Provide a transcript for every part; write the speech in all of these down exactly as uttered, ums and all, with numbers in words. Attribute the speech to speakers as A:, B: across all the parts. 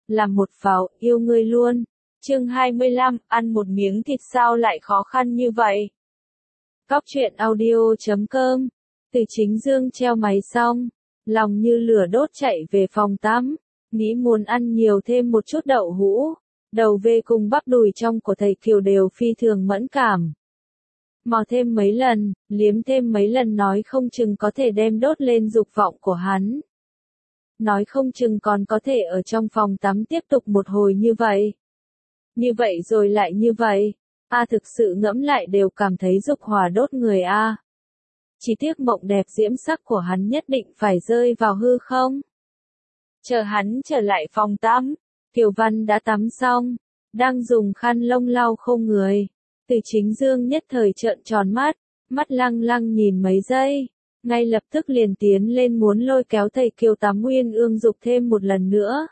A: làm một pháo, yêu ngươi luôn. Chương hai mươi lăm, ăn một miếng thịt sao lại khó khăn như vậy? Cóc truyện audio chấm com. Từ Chính Dương treo máy xong, lòng như lửa đốt chạy về phòng tắm, nghĩ muốn ăn nhiều thêm một chút đậu hũ. Đầu về cùng bắp đùi trong của thầy Kiều đều phi thường mẫn cảm. Mò thêm mấy lần, liếm thêm mấy lần nói không chừng có thể đem đốt lên dục vọng của hắn. Nói không chừng còn có thể ở trong phòng tắm tiếp tục một hồi như vậy. Như vậy rồi lại như vậy. A thực sự ngẫm lại đều cảm thấy dục hỏa đốt người A. Chỉ tiếc mộng đẹp diễm sắc của hắn nhất định phải rơi vào hư không. Chờ hắn trở lại phòng tắm, Kiều Văn đã tắm xong, đang dùng khăn lông lau khô người. Từ Chính Dương nhất thời trợn tròn mắt, mắt lăng lăng nhìn mấy giây, ngay lập tức liền tiến lên muốn lôi kéo thầy Kiều tắm Uyên Ương dục thêm một lần nữa.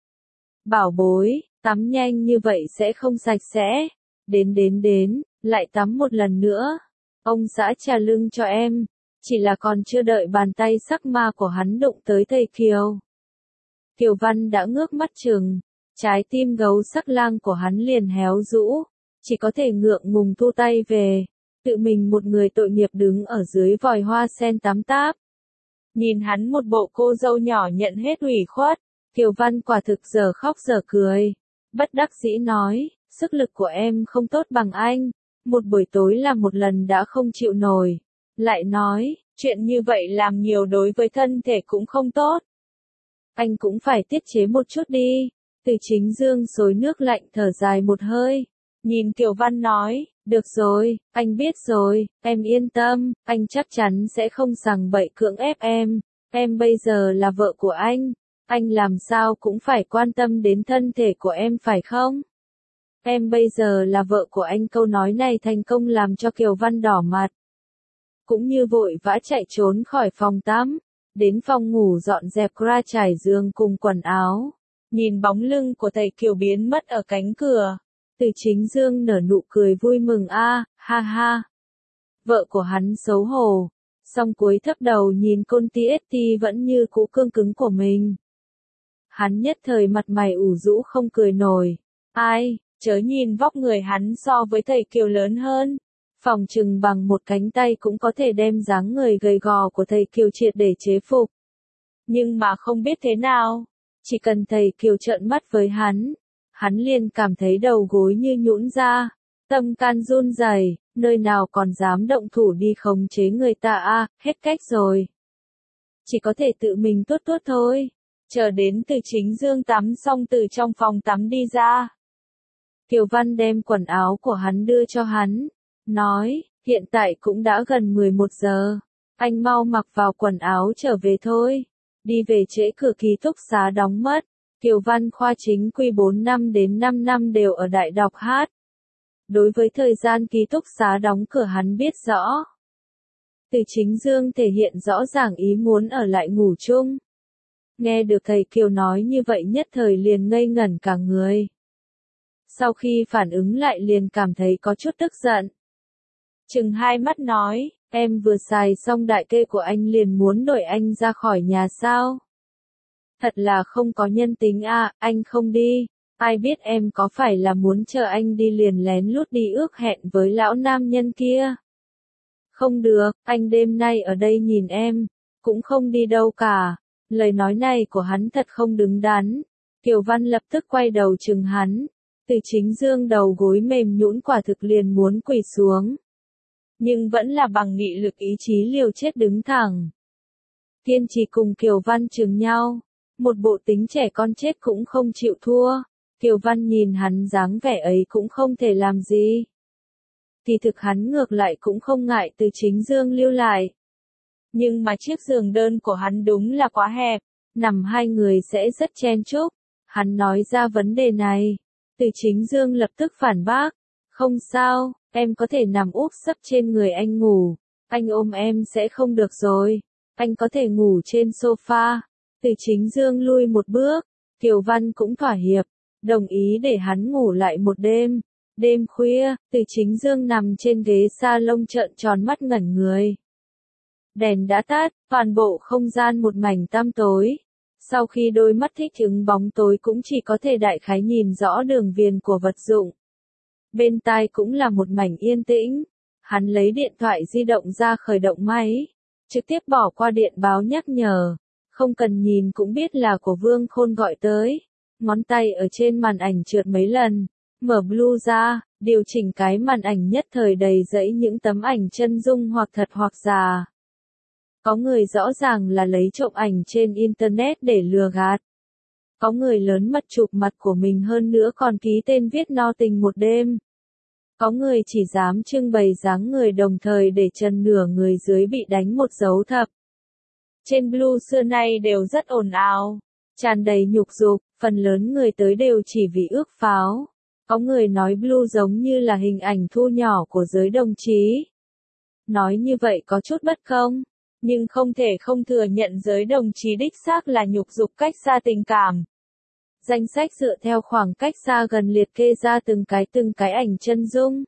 A: Bảo bối, tắm nhanh như vậy sẽ không sạch sẽ. Đến đến đến, lại tắm một lần nữa. Ông xã trà lưng cho em, chỉ là còn chưa đợi bàn tay sắc ma của hắn đụng tới thầy Kiều. Kiều Văn đã ngước mắt chừng, trái tim gấu sắc lang của hắn liền héo rũ, chỉ có thể ngượng ngùng thu tay về, tự mình một người tội nghiệp đứng ở dưới vòi hoa sen tắm táp. Nhìn hắn một bộ cô dâu nhỏ nhận hết ủy khuất, Kiều Văn quả thực giờ khóc giờ cười, bất đắc dĩ nói, sức lực của em không tốt bằng anh, một buổi tối làm một lần đã không chịu nổi, lại nói, chuyện như vậy làm nhiều đối với thân thể cũng không tốt. Anh cũng phải tiết chế một chút đi. Từ Chính Dương xối nước lạnh thở dài một hơi, nhìn Kiều Văn nói, được rồi, anh biết rồi, em yên tâm, anh chắc chắn sẽ không sằng bậy cưỡng ép em, em bây giờ là vợ của anh, anh làm sao cũng phải quan tâm đến thân thể của em phải không? Em bây giờ là vợ của anh, câu nói này thành công làm cho Kiều Văn đỏ mặt. Cũng như vội vã chạy trốn khỏi phòng tắm, đến phòng ngủ dọn dẹp ra trải giường cùng quần áo. Nhìn bóng lưng của thầy Kiều biến mất ở cánh cửa, Từ Chính Dương nở nụ cười vui mừng a, à, ha ha. Vợ của hắn xấu hổ, song cúi thấp đầu nhìn Côn Ti ét Ti vẫn như cũ cương cứng của mình. Hắn nhất thời mặt mày ủ rũ không cười nổi. Ai, chớ nhìn vóc người hắn so với thầy Kiều lớn hơn. Phòng chừng bằng một cánh tay cũng có thể đem dáng người gầy gò của thầy Kiều triệt để chế phục. Nhưng mà không biết thế nào. Chỉ cần thầy Kiều trợn mắt với hắn, hắn liền cảm thấy đầu gối như nhũn ra, tâm can run rẩy, nơi nào còn dám động thủ đi khống chế người ta a, à, hết cách rồi. Chỉ có thể tự mình tuốt tuốt thôi, chờ đến Từ Chính Dương tắm xong từ trong phòng tắm đi ra. Kiều Văn đem quần áo của hắn đưa cho hắn, nói, hiện tại cũng đã gần mười một giờ, anh mau mặc vào quần áo trở về thôi. Đi về trễ cửa ký túc xá đóng mất, Kiều Văn khoa chính quy bốn năm đến năm năm đều ở đại đọc hát. Đối với thời gian ký túc xá đóng cửa hắn biết rõ. Từ Chính Dương thể hiện rõ ràng ý muốn ở lại ngủ chung. Nghe được thầy Kiều nói như vậy nhất thời liền ngây ngẩn cả người. Sau khi phản ứng lại liền cảm thấy có chút tức giận. Chừng hai mắt nói, em vừa xài xong đại kê của anh liền muốn đuổi anh ra khỏi nhà sao? Thật là không có nhân tính à, anh không đi, ai biết em có phải là muốn chờ anh đi liền lén lút đi ước hẹn với lão nam nhân kia? Không được, anh đêm nay ở đây nhìn em, cũng không đi đâu cả. Lời nói này của hắn thật không đứng đắn. Kiều Văn lập tức quay đầu chừng hắn. Từ Chính Dương đầu gối mềm nhũn quả thực liền muốn quỳ xuống. Nhưng vẫn là bằng nghị lực ý chí liều chết đứng thẳng. Kiên trì cùng Kiều Văn chừng nhau. Một bộ tính trẻ con chết cũng không chịu thua. Kiều Văn nhìn hắn dáng vẻ ấy cũng không thể làm gì. Kỳ thực hắn ngược lại cũng không ngại Từ Chính Dương lưu lại. Nhưng mà chiếc giường đơn của hắn đúng là quá hẹp, nằm hai người sẽ rất chen chúc. Hắn nói ra vấn đề này. Từ Chính Dương lập tức phản bác. Không sao, em có thể nằm úp sấp trên người anh ngủ. Anh ôm em sẽ không được rồi. Anh có thể ngủ trên sofa. Từ Chính Dương lui một bước. Kiều Văn cũng thỏa hiệp. Đồng ý để hắn ngủ lại một đêm. Đêm khuya, Từ Chính Dương nằm trên ghế salon trợn tròn mắt ngẩn người. Đèn đã tắt, toàn bộ không gian một mảnh tăm tối. Sau khi đôi mắt thích ứng bóng tối cũng chỉ có thể đại khái nhìn rõ đường viền của vật dụng. Bên tai cũng là một mảnh yên tĩnh. Hắn lấy điện thoại di động ra khởi động máy, trực tiếp bỏ qua điện báo nhắc nhở. Không cần nhìn cũng biết là của Vương Khôn gọi tới. Ngón tay ở trên màn ảnh trượt mấy lần, mở Blue ra, điều chỉnh cái màn ảnh nhất thời đầy dẫy những tấm ảnh chân dung hoặc thật hoặc giả. Có người rõ ràng là lấy trộm ảnh trên Internet để lừa gạt. Có người lớn mật chụp mặt của mình hơn nữa còn ký tên viết no tình một đêm. Có người chỉ dám trưng bày dáng người đồng thời để chân nửa người dưới bị đánh một dấu thập. Trên Blue xưa nay đều rất ồn ào, tràn đầy nhục dục, phần lớn người tới đều chỉ vì ước pháo. Có người nói Blue giống như là hình ảnh thu nhỏ của giới đồng chí. Nói như vậy có chút bất công, nhưng không thể không thừa nhận giới đồng chí đích xác là nhục dục cách xa tình cảm. Danh sách dựa theo khoảng cách xa gần liệt kê ra từng cái từng cái ảnh chân dung.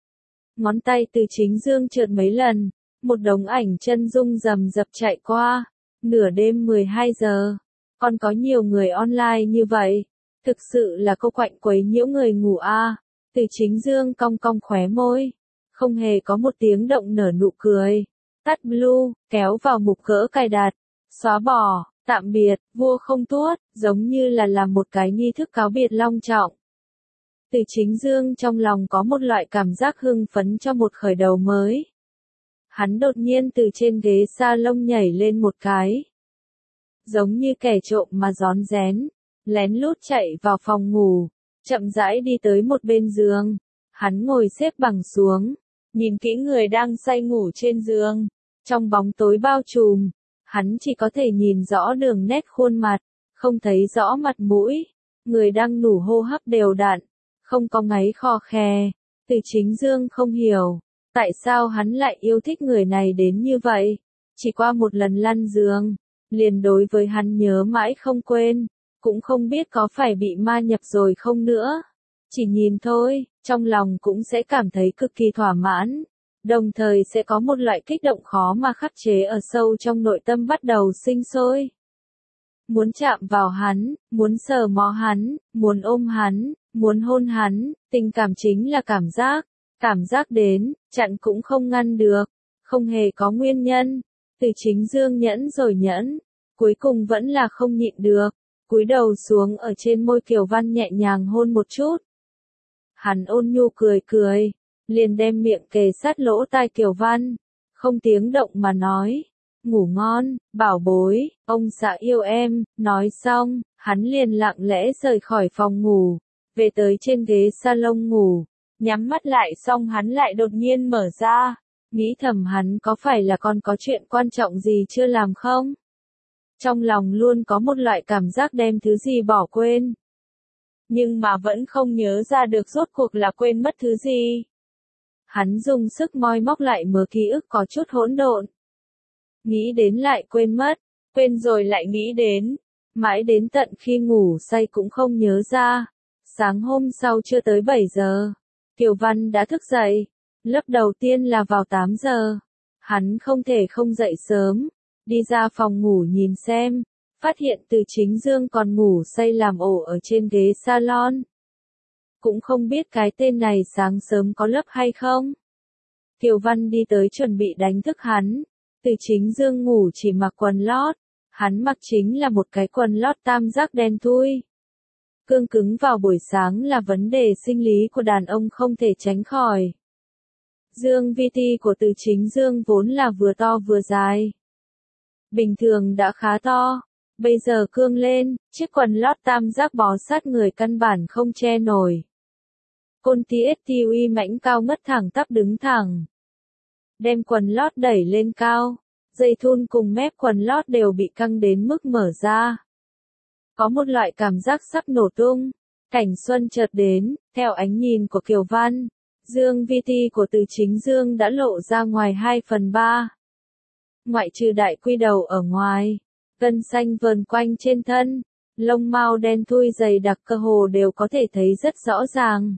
A: Ngón tay Từ Chính Dương trượt mấy lần, một đống ảnh chân dung rầm rập chạy qua. Nửa đêm mười hai giờ, còn có nhiều người online như vậy. Thực sự là cô quạnh quấy nhiễu người ngủ a. À. Từ Chính Dương cong cong khóe môi, không hề có một tiếng động nở nụ cười. Tắt Blue, kéo vào mục gỡ cài đặt, xóa bỏ, tạm biệt, vua không tuốt, giống như là làm một cái nghi thức cáo biệt long trọng. Từ Chính Dương trong lòng có một loại cảm giác hưng phấn cho một khởi đầu mới. Hắn đột nhiên từ trên ghế salon nhảy lên một cái. Giống như kẻ trộm mà rón rén, lén lút chạy vào phòng ngủ, chậm rãi đi tới một bên giường. Hắn ngồi xếp bằng xuống, nhìn kỹ người đang say ngủ trên giường. Trong bóng tối bao trùm, hắn chỉ có thể nhìn rõ đường nét khuôn mặt, không thấy rõ mặt mũi. Người đang ngủ hô hấp đều đặn, không có ngáy khò khè. Từ Chính Dương không hiểu, tại sao hắn lại yêu thích người này đến như vậy. Chỉ qua một lần lăn giường, liền đối với hắn nhớ mãi không quên, cũng không biết có phải bị ma nhập rồi không nữa. Chỉ nhìn thôi, trong lòng cũng sẽ cảm thấy cực kỳ thỏa mãn, đồng thời sẽ có một loại kích động khó mà khắc chế ở sâu trong nội tâm bắt đầu sinh sôi. Muốn chạm vào hắn, muốn sờ mó hắn, muốn ôm hắn, muốn hôn hắn, tình cảm chính là cảm giác. Cảm giác đến, chặn cũng không ngăn được, không hề có nguyên nhân. Từ Chính Dương nhẫn rồi nhẫn, cuối cùng vẫn là không nhịn được, cúi đầu xuống ở trên môi Kiều Văn nhẹ nhàng hôn một chút. Hắn ôn nhu cười cười, liền đem miệng kề sát lỗ tai Kiều Văn, không tiếng động mà nói, ngủ ngon, bảo bối, ông xã yêu em. Nói xong, hắn liền lặng lẽ rời khỏi phòng ngủ, về tới trên ghế salon ngủ. Nhắm mắt lại xong hắn lại đột nhiên mở ra, nghĩ thầm hắn có phải là còn có chuyện quan trọng gì chưa làm không? Trong lòng luôn có một loại cảm giác đem thứ gì bỏ quên. Nhưng mà vẫn không nhớ ra được rốt cuộc là quên mất thứ gì. Hắn dùng sức moi móc lại mớ ký ức có chút hỗn độn. Nghĩ đến lại quên mất, quên rồi lại nghĩ đến, mãi đến tận khi ngủ say cũng không nhớ ra. Sáng hôm sau chưa tới bảy giờ. Kiều Văn đã thức dậy, lớp đầu tiên là vào tám giờ. Hắn không thể không dậy sớm, đi ra phòng ngủ nhìn xem, phát hiện Từ Chính Dương còn ngủ say làm ổ ở trên ghế salon. Cũng không biết cái tên này sáng sớm có lớp hay không. Kiều Văn đi tới chuẩn bị đánh thức hắn, Từ Chính Dương ngủ chỉ mặc quần lót, hắn mặc chính là một cái quần lót tam giác đen thui. Cương cứng vào buổi sáng là vấn đề sinh lý của đàn ông không thể tránh khỏi. Dương vi ti của Từ Chính Dương vốn là vừa to vừa dài. Bình thường đã khá to, bây giờ cương lên, chiếc quần lót tam giác bó sát người căn bản không che nổi. Côn tí ét tê uy mãnh cao ngất thẳng tắp đứng thẳng. Đem quần lót đẩy lên cao, dây thun cùng mép quần lót đều bị căng đến mức mở ra. Có một loại cảm giác sắp nổ tung. Cảnh xuân chợt đến, theo ánh nhìn của Kiều Văn, Dương vi ti của Từ Chính Dương đã lộ ra ngoài hai phần ba. Ngoại trừ đại quy đầu ở ngoài, gân xanh vờn quanh trên thân, lông mao đen thui dày đặc cơ hồ đều có thể thấy rất rõ ràng.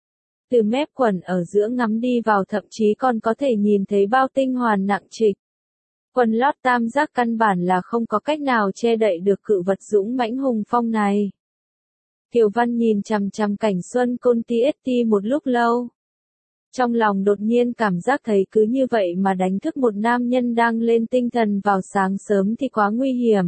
A: Từ mép quần ở giữa ngắm đi vào thậm chí còn có thể nhìn thấy bao tinh hoàn nặng trịch. Quần lót tam giác căn bản là không có cách nào che đậy được cự vật dũng mãnh hùng phong này. Kiều Văn nhìn chằm chằm cảnh xuân côn ti ét ti một lúc lâu. Trong lòng đột nhiên cảm giác thấy cứ như vậy mà đánh thức một nam nhân đang lên tinh thần vào sáng sớm thì quá nguy hiểm.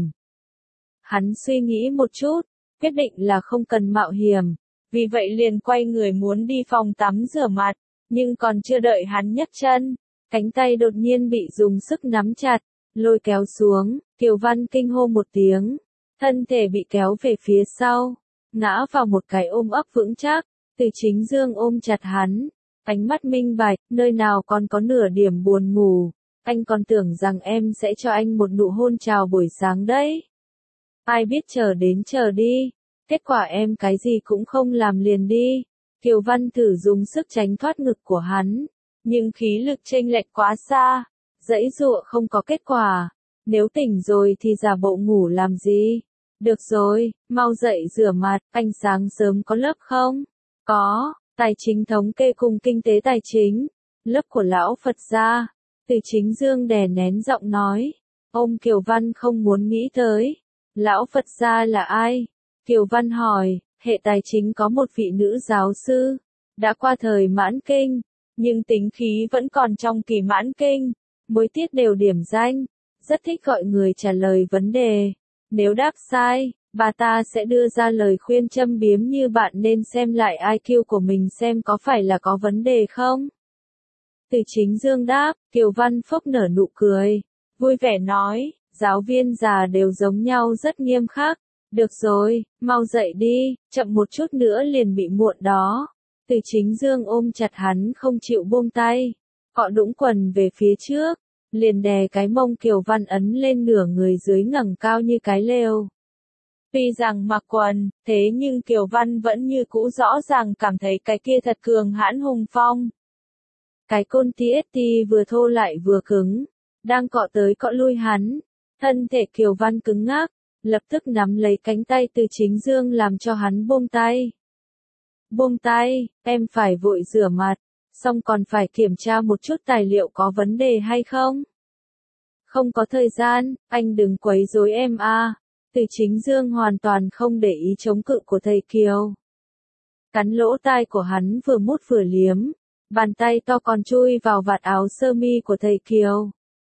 A: Hắn suy nghĩ một chút, quyết định là không cần mạo hiểm, vì vậy liền quay người muốn đi phòng tắm rửa mặt, nhưng còn chưa đợi hắn nhấc chân, cánh tay đột nhiên bị dùng sức nắm chặt, lôi kéo xuống, Kiều Văn kinh hô một tiếng, thân thể bị kéo về phía sau, ngã vào một cái ôm ấp vững chắc, Từ Chính Dương ôm chặt hắn, ánh mắt minh bạch, nơi nào còn có nửa điểm buồn ngủ, anh còn tưởng rằng em sẽ cho anh một nụ hôn chào buổi sáng đấy. Ai biết chờ đến chờ đi, kết quả em cái gì cũng không làm liền đi. Kiều Văn thử dùng sức tránh thoát ngực của hắn, nhưng khí lực chênh lệch quá xa, giãy giụa không có kết quả. Nếu tỉnh rồi thì giả bộ ngủ làm gì? Được rồi, mau dậy rửa mặt, anh sáng sớm có lớp không? Có, tài chính thống kê cùng kinh tế tài chính, lớp của lão Phật gia. Từ Chính Dương đè nén giọng nói, ông Kiều Văn không muốn nghĩ tới. Lão Phật gia là ai? Kiều Văn hỏi, hệ tài chính có một vị nữ giáo sư, đã qua thời mãn kinh, nhưng tính khí vẫn còn trong kỳ mãn kinh, mỗi tiết đều điểm danh, rất thích gọi người trả lời vấn đề. Nếu đáp sai, bà ta sẽ đưa ra lời khuyên châm biếm như bạn nên xem lại i kiu của mình xem có phải là có vấn đề không. Từ Chính Dương đáp, Kiều Văn phốc nở nụ cười, vui vẻ nói, giáo viên già đều giống nhau rất nghiêm khắc. Được rồi, mau dậy đi, chậm một chút nữa liền bị muộn đó. Từ Chính Dương ôm chặt hắn không chịu buông tay, cọ đũng quần về phía trước, liền đè cái mông Kiều Văn ấn lên nửa người dưới ngẩng cao như cái lều. Tuy rằng mặc quần, thế nhưng Kiều Văn vẫn như cũ rõ ràng cảm thấy cái kia thật cường hãn hùng phong. Cái côn ti ét ti vừa thô lại vừa cứng, đang cọ tới cọ lui hắn, thân thể Kiều Văn cứng ngắc, lập tức nắm lấy cánh tay Từ Chính Dương làm cho hắn buông tay. Buông tay, em phải vội rửa mặt, xong còn phải kiểm tra một chút tài liệu có vấn đề hay không. Không có thời gian, anh đừng quấy rối em à. Từ Chính Dương hoàn toàn không để ý chống cự của thầy Kiều. Cắn lỗ tai của hắn vừa mút vừa liếm, bàn tay to còn chui vào vạt áo sơ mi của thầy Kiều.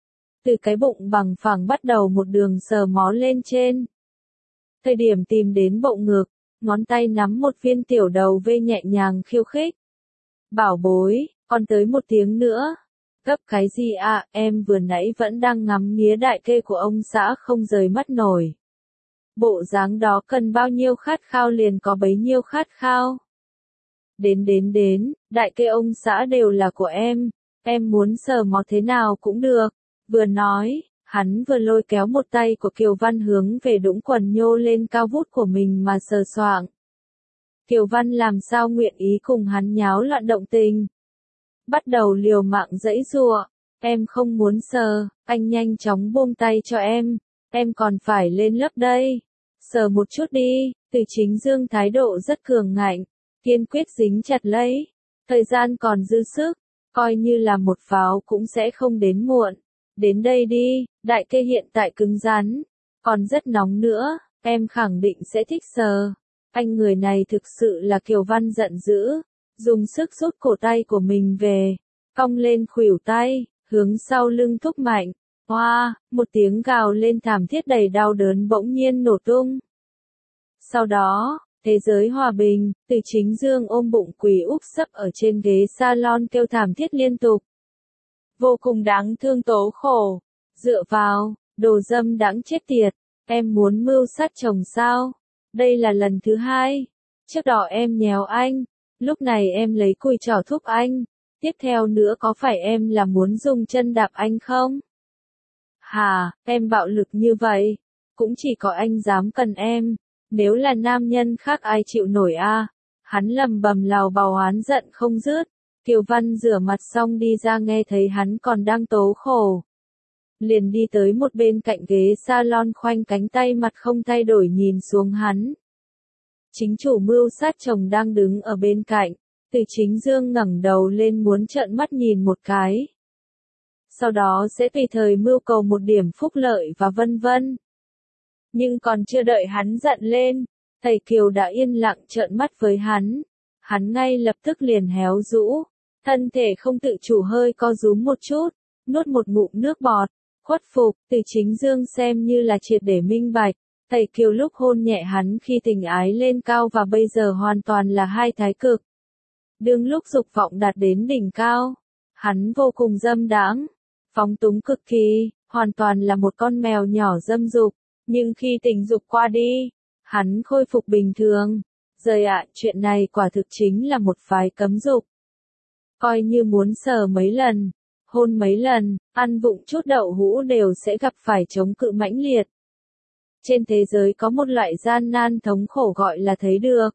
A: Từ cái bụng bằng phẳng bắt đầu một đường sờ mó lên trên. Thời điểm tìm đến bộ ngực, ngón tay nắm một viên tiểu đầu vê nhẹ nhàng khiêu khích. Bảo bối, còn tới một tiếng nữa. Gấp cái gì à, em vừa nãy vẫn đang ngắm nghía đại kê của ông xã không rời mắt nổi. Bộ dáng đó cần bao nhiêu khát khao liền có bấy nhiêu khát khao. Đến đến đến, đại kê ông xã đều là của em, em muốn sờ mó thế nào cũng được. Vừa nói, hắn vừa lôi kéo một tay của Kiều Văn hướng về đũng quần nhô lên cao vút của mình mà sờ soạng. Kiều Văn làm sao nguyện ý cùng hắn nháo loạn động tình. Bắt đầu liều mạng giãy giụa, em không muốn sờ, anh nhanh chóng buông tay cho em, em còn phải lên lớp đây. Sờ một chút đi, Từ Chính Dương thái độ rất cường ngạnh, kiên quyết dính chặt lấy. Thời gian còn dư sức, coi như là một pháo cũng sẽ không đến muộn. Đến đây đi, đại kê hiện tại cứng rắn, còn rất nóng nữa, em khẳng định sẽ thích sờ. Anh người này thực sự là Kiều Văn giận dữ, dùng sức rút cổ tay của mình về, cong lên khuỷu tay, hướng sau lưng thúc mạnh. Hoa, wow, một tiếng gào lên thảm thiết đầy đau đớn bỗng nhiên nổ tung. Sau đó, thế giới hòa bình, Từ Chính Dương ôm bụng quỳ úp sấp ở trên ghế salon kêu thảm thiết liên tục. Vô cùng đáng thương tố khổ, dựa vào, đồ dâm đáng chết tiệt, em muốn mưu sát chồng sao? Đây là lần thứ hai, trước đó em nhéo anh, lúc này em lấy cùi chỏ thúc anh, tiếp theo nữa có phải em là muốn dùng chân đạp anh không? Hà, em bạo lực như vậy, cũng chỉ có anh dám cần em, nếu là nam nhân khác ai chịu nổi a? À? Hắn lầm bầm lào bào oán giận không dứt. Kiều Văn rửa mặt xong đi ra nghe thấy hắn còn đang tố khổ. Liền đi tới một bên cạnh ghế salon khoanh cánh tay mặt không thay đổi nhìn xuống hắn. Chính chủ mưu sát chồng đang đứng ở bên cạnh, Từ Chính Dương ngẩng đầu lên muốn trợn mắt nhìn một cái. sau đó sẽ tùy thời mưu cầu một điểm phúc lợi và vân vân. Nhưng còn chưa đợi hắn giận lên, thầy Kiều đã yên lặng trợn mắt với hắn. Hắn ngay lập tức liền héo rũ, thân thể không tự chủ hơi co rúm một chút, nuốt một ngụm nước bọt, khuất phục. Từ Chính Dương xem như là triệt để minh bạch, thầy Kiều lúc hôn nhẹ hắn khi tình ái lên cao và bây giờ hoàn toàn là hai thái cực. Đương lúc dục vọng đạt đến đỉnh cao, hắn vô cùng dâm đãng, phóng túng cực kỳ, hoàn toàn là một con mèo nhỏ dâm dục, nhưng khi tình dục qua đi, hắn khôi phục bình thường. Giời ạ, chuyện này quả thực chính là một phái cấm dục. Coi như muốn sờ mấy lần, hôn mấy lần, ăn vụng chút đậu hũ đều sẽ gặp phải chống cự mãnh liệt. Trên thế giới có một loại gian nan thống khổ gọi là thấy được.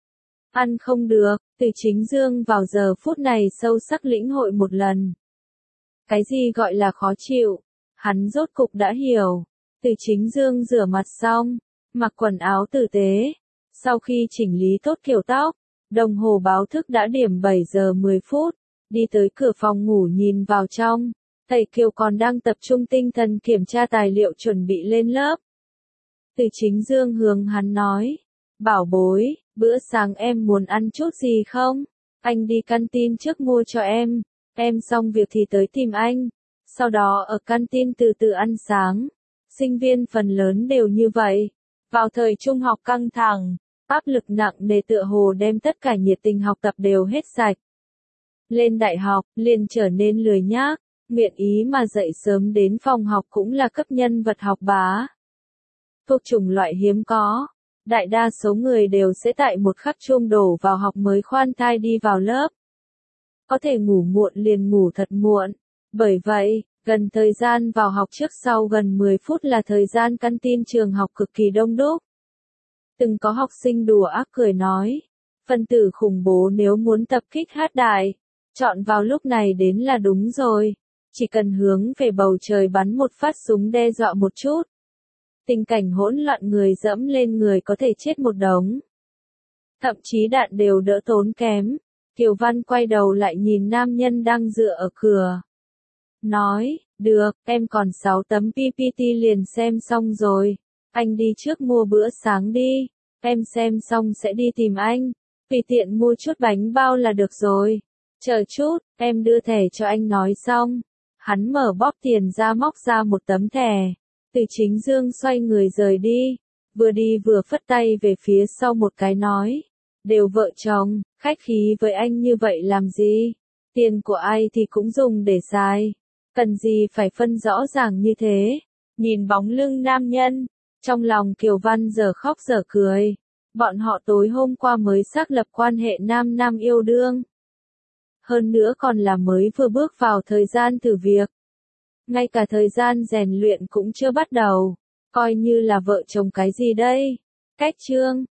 A: Ăn không được, Từ Chính Dương vào giờ phút này sâu sắc lĩnh hội một lần. Cái gì gọi là khó chịu, hắn rốt cục đã hiểu. Từ Chính Dương rửa mặt xong, mặc quần áo tử tế. Sau khi chỉnh lý tốt kiểu tóc, đồng hồ báo thức đã điểm bảy giờ mười phút, đi tới cửa phòng ngủ nhìn vào trong, thầy Kiều còn đang tập trung tinh thần kiểm tra tài liệu chuẩn bị lên lớp. Từ Chính Dương hướng hắn nói, bảo bối, bữa sáng em muốn ăn chút gì không? Anh đi canteen trước mua cho em, em xong việc thì tới tìm anh, sau đó ở canteen từ từ ăn sáng. Sinh viên phần lớn đều như vậy, vào thời trung học căng thẳng, áp lực nặng nề tựa hồ đem tất cả nhiệt tình học tập đều hết sạch. Lên đại học, liền trở nên lười nhác, nguyện ý mà dậy sớm đến phòng học cũng là cấp nhân vật học bá. Thuộc chủng loại hiếm có, đại đa số người đều sẽ tại một khắc chuông đổ vào học mới khoan thai đi vào lớp. Có thể ngủ muộn liền ngủ thật muộn, bởi vậy, gần thời gian vào học trước sau gần mười phút là thời gian canteen trường học cực kỳ đông đúc. Từng có học sinh đùa ác cười nói, phân tử khủng bố nếu muốn tập kích hát đại, chọn vào lúc này đến là đúng rồi, chỉ cần hướng về bầu trời bắn một phát súng đe dọa một chút. Tình cảnh hỗn loạn người dẫm lên người có thể chết một đống. Thậm chí đạn đều đỡ tốn kém. Kiều Văn quay đầu lại nhìn nam nhân đang dựa ở cửa. Nói, được, em còn sáu tấm pê pê tê liền xem xong rồi. Anh đi trước mua bữa sáng đi. Em xem xong sẽ đi tìm anh. Tùy tiện mua chút bánh bao là được rồi. Chờ chút, em đưa thẻ cho anh nói xong. Hắn mở bóp tiền ra móc ra một tấm thẻ. Từ Chính Dương xoay người rời đi. Vừa đi vừa phất tay về phía sau một cái nói. Đều vợ chồng, khách khí với anh như vậy làm gì? Tiền của ai thì cũng dùng để xài. Cần gì phải phân rõ ràng như thế? Nhìn bóng lưng nam nhân, trong lòng Kiều Văn giờ khóc giờ cười. Bọn họ tối hôm qua mới xác lập quan hệ nam nam yêu đương. Hơn nữa còn là mới vừa bước vào thời gian thử việc. Ngay cả thời gian rèn luyện cũng chưa bắt đầu. Coi như là vợ chồng cái gì đây? Cách chương